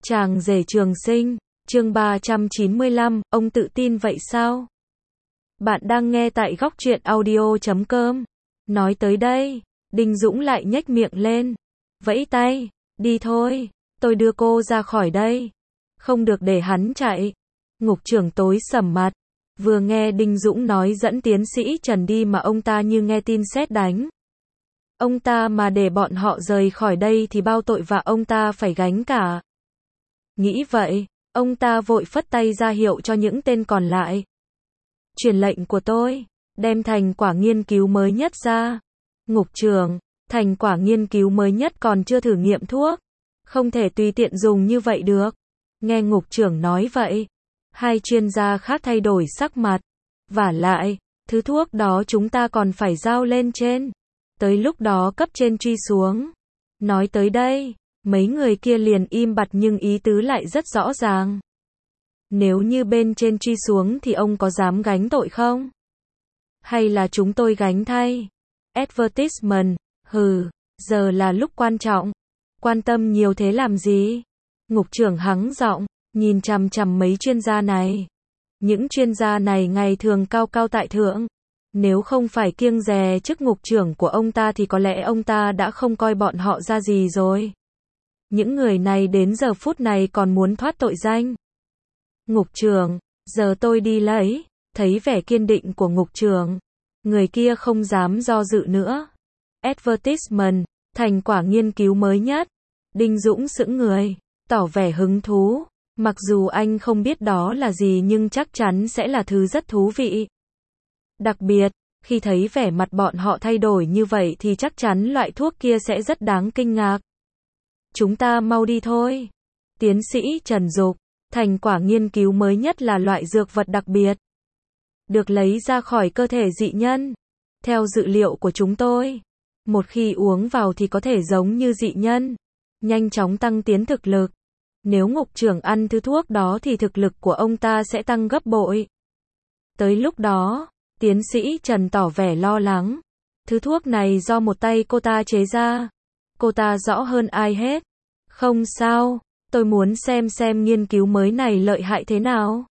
Chàng rể trường sinh, chương 395, ông tự tin vậy sao? Bạn đang nghe tại góc truyện audio.com. Nói tới đây, Đinh Dũng lại nhếch miệng lên, vẫy tay, đi thôi, tôi đưa cô ra khỏi đây. Không được để hắn chạy. Ngục trưởng tối sầm mặt, vừa nghe Đinh Dũng nói dẫn tiến sĩ Trần đi mà ông ta như nghe tin sét đánh. Ông ta mà để bọn họ rời khỏi đây thì bao tội vạ ông ta phải gánh cả. Nghĩ vậy, ông ta vội phất tay ra hiệu cho những tên còn lại. Truyền lệnh của tôi, đem thành quả nghiên cứu mới nhất ra. Ngục trưởng, thành quả nghiên cứu mới nhất còn chưa thử nghiệm thuốc. Không thể tùy tiện dùng như vậy được. Nghe ngục trưởng nói vậy, hai chuyên gia khác thay đổi sắc mặt. Vả lại, thứ thuốc đó chúng ta còn phải giao lên trên. Tới lúc đó cấp trên truy xuống. Nói tới đây, mấy người kia liền im bặt nhưng ý tứ lại rất rõ ràng. Nếu như bên trên truy xuống thì ông có dám gánh tội không? Hay là chúng tôi gánh thay? Advertisement, hừ, giờ là lúc quan trọng. Quan tâm nhiều thế làm gì? Ngục trưởng hắng giọng, nhìn chằm chằm mấy chuyên gia này. Những chuyên gia này ngày thường cao cao tại thượng. Nếu không phải kiêng dè chức ngục trưởng của ông ta thì có lẽ ông ta đã không coi bọn họ ra gì rồi. Những người này đến giờ phút này còn muốn thoát tội danh. Ngục trưởng, giờ tôi đi lấy. Thấy vẻ kiên định của ngục trưởng, người kia không dám do dự nữa. Advertisement, thành quả nghiên cứu mới nhất. Đinh Dũng sững người, tỏ vẻ hứng thú. Mặc dù anh không biết đó là gì nhưng chắc chắn sẽ là thứ rất thú vị. Đặc biệt, khi thấy vẻ mặt bọn họ thay đổi như vậy thì chắc chắn loại thuốc kia sẽ rất đáng kinh ngạc. Chúng ta mau đi thôi. Tiến sĩ Trần dục, thành quả nghiên cứu mới nhất là loại dược vật đặc biệt. Được lấy ra khỏi cơ thể dị nhân. Theo dữ liệu của chúng tôi, một khi uống vào thì có thể giống như dị nhân. Nhanh chóng tăng tiến thực lực. Nếu ngục trưởng ăn thứ thuốc đó thì thực lực của ông ta sẽ tăng gấp bội. Tới lúc đó, tiến sĩ Trần tỏ vẻ lo lắng. Thứ thuốc này do một tay cô ta chế ra. Cô ta rõ hơn ai hết. Không sao, tôi muốn xem nghiên cứu mới này lợi hại thế nào.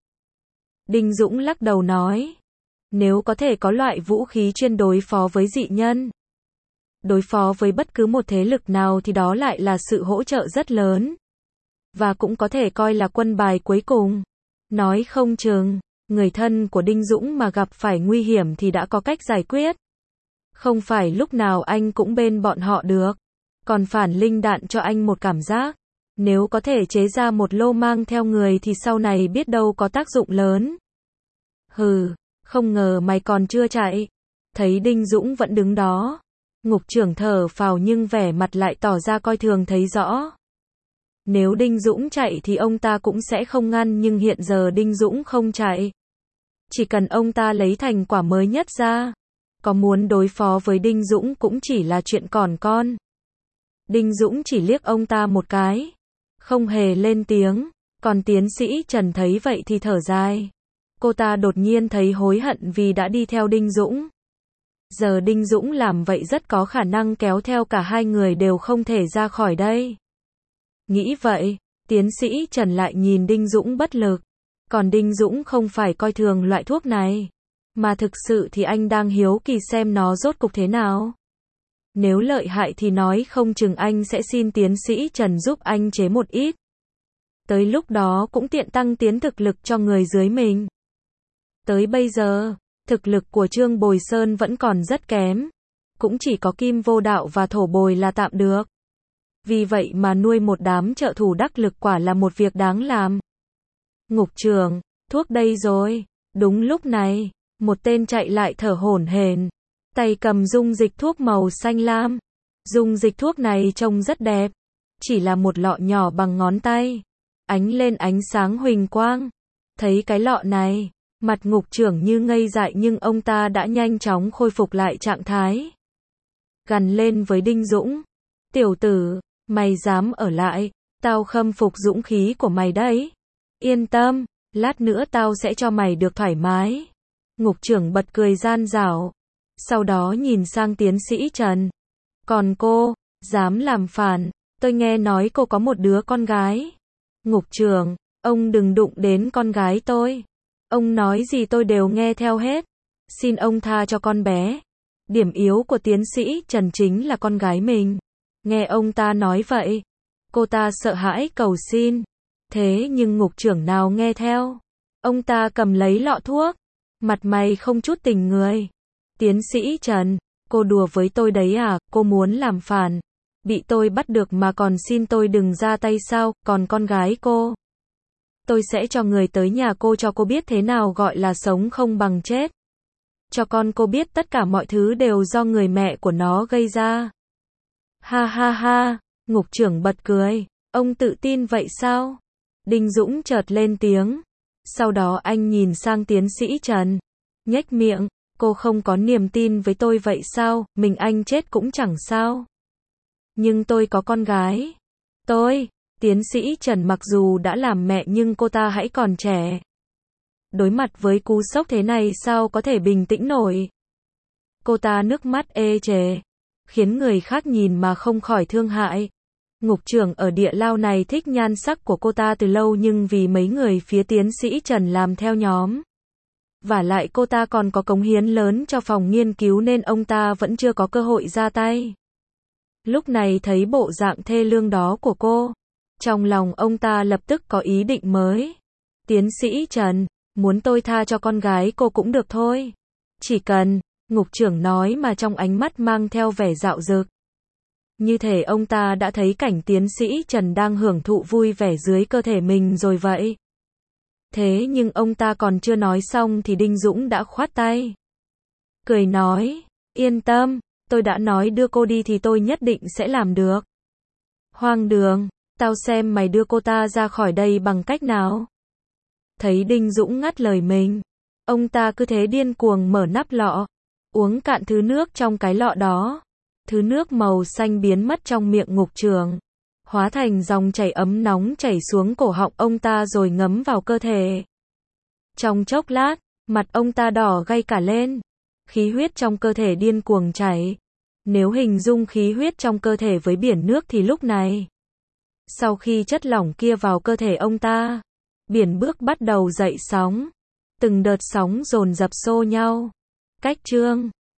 Đinh Dũng lắc đầu nói. Nếu có thể có loại vũ khí chuyên đối phó với dị nhân, đối phó với bất cứ một thế lực nào thì đó lại là sự hỗ trợ rất lớn. Và cũng có thể coi là quân bài cuối cùng. Nói không chừng, người thân của Đinh Dũng mà gặp phải nguy hiểm thì đã có cách giải quyết. Không phải lúc nào anh cũng bên bọn họ được. Còn phản linh đạn cho anh một cảm giác. Nếu có thể chế ra một lô mang theo người thì sau này biết đâu có tác dụng lớn. Hừ, không ngờ mày còn chưa chạy. Thấy Đinh Dũng vẫn đứng đó. Ngục trưởng thở phào nhưng vẻ mặt lại tỏ ra coi thường thấy rõ. Nếu Đinh Dũng chạy thì ông ta cũng sẽ không ngăn nhưng hiện giờ Đinh Dũng không chạy. Chỉ cần ông ta lấy thành quả mới nhất ra. Có muốn đối phó với Đinh Dũng cũng chỉ là chuyện còn con. Đinh Dũng chỉ liếc ông ta một cái. Không hề lên tiếng. Còn tiến sĩ Trần thấy vậy thì thở dài. Cô ta đột nhiên thấy hối hận vì đã đi theo Đinh Dũng. Giờ Đinh Dũng làm vậy rất có khả năng kéo theo cả hai người đều không thể ra khỏi đây. Nghĩ vậy, tiến sĩ Trần lại nhìn Đinh Dũng bất lực. Còn Đinh Dũng không phải coi thường loại thuốc này. Mà thực sự thì anh đang hiếu kỳ xem nó rốt cục thế nào. Nếu lợi hại thì nói không chừng anh sẽ xin tiến sĩ Trần giúp anh chế một ít. Tới lúc đó cũng tiện tăng tiến thực lực cho người dưới mình. Tới bây giờ, thực lực của Trương Bồi Sơn vẫn còn rất kém. Cũng chỉ có Kim Vô Đạo và Thổ Bồi là tạm được. Vì vậy mà nuôi một đám trợ thủ đắc lực quả là một việc đáng làm. Ngục trưởng, thuốc đây rồi. Đúng lúc này, một tên chạy lại thở hổn hển, tay cầm dung dịch thuốc màu xanh lam. Dung dịch thuốc này trông rất đẹp. Chỉ là một lọ nhỏ bằng ngón tay. Ánh lên ánh sáng huỳnh quang. Thấy cái lọ này, mặt ngục trưởng như ngây dại nhưng ông ta đã nhanh chóng khôi phục lại trạng thái. Gằn lên với Đinh Dũng. Tiểu tử, mày dám ở lại, tao khâm phục dũng khí của mày đấy. Yên tâm, lát nữa tao sẽ cho mày được thoải mái. Ngục trưởng bật cười gian dảo. Sau đó nhìn sang tiến sĩ Trần. Còn cô, dám làm phản, tôi nghe nói cô có một đứa con gái. Ngục trưởng, ông đừng đụng đến con gái tôi. Ông nói gì tôi đều nghe theo hết. Xin ông tha cho con bé. Điểm yếu của tiến sĩ Trần chính là con gái mình. Nghe ông ta nói vậy, cô ta sợ hãi cầu xin. Thế nhưng ngục trưởng nào nghe theo. Ông ta cầm lấy lọ thuốc, mặt mày không chút tình người. Tiến sĩ Trần, cô đùa với tôi đấy à, cô muốn làm phản. Bị tôi bắt được mà còn xin tôi đừng ra tay sao, còn con gái cô. Tôi sẽ cho người tới nhà cô cho cô biết thế nào gọi là sống không bằng chết. Cho con cô biết tất cả mọi thứ đều do người mẹ của nó gây ra. Ha ha ha, ngục trưởng bật cười. Ông tự tin vậy sao? Đinh Dũng chợt lên tiếng. Sau đó anh nhìn sang tiến sĩ Trần. Nhếch miệng, cô không có niềm tin với tôi vậy sao, mình anh chết cũng chẳng sao. Nhưng tôi có con gái. Tiến sĩ Trần mặc dù đã làm mẹ nhưng cô ta hãy còn trẻ. Đối mặt với cú sốc thế này sao có thể bình tĩnh nổi. Cô ta nước mắt ê chề, khiến người khác nhìn mà không khỏi thương hại. Ngục trưởng ở địa lao này thích nhan sắc của cô ta từ lâu nhưng vì mấy người phía tiến sĩ Trần làm theo nhóm. Vả lại cô ta còn có cống hiến lớn cho phòng nghiên cứu nên ông ta vẫn chưa có cơ hội ra tay. Lúc này thấy bộ dạng thê lương đó của cô, trong lòng ông ta lập tức có ý định mới. Tiến sĩ Trần, muốn tôi tha cho con gái cô cũng được thôi. Chỉ cần, ngục trưởng nói mà trong ánh mắt mang theo vẻ dạo dực. Như thể ông ta đã thấy cảnh tiến sĩ Trần đang hưởng thụ vui vẻ dưới cơ thể mình rồi vậy. Thế nhưng ông ta còn chưa nói xong thì Đinh Dũng đã khoát tay. Cười nói, yên tâm, tôi đã nói đưa cô đi thì tôi nhất định sẽ làm được. Hoang đường, tao xem mày đưa cô ta ra khỏi đây bằng cách nào. Thấy Đinh Dũng ngắt lời mình, ông ta cứ thế điên cuồng mở nắp lọ, uống cạn thứ nước trong cái lọ đó. Thứ nước màu xanh biến mất trong miệng ngục trưởng, hóa thành dòng chảy ấm nóng chảy xuống cổ họng ông ta rồi ngấm vào cơ thể. Trong chốc lát, mặt ông ta đỏ gay cả lên, khí huyết trong cơ thể điên cuồng chảy. Nếu hình dung khí huyết trong cơ thể với biển nước thì lúc này, sau khi chất lỏng kia vào cơ thể ông ta, biển bước bắt đầu dậy sóng, từng đợt sóng dồn dập xô nhau. Cách chương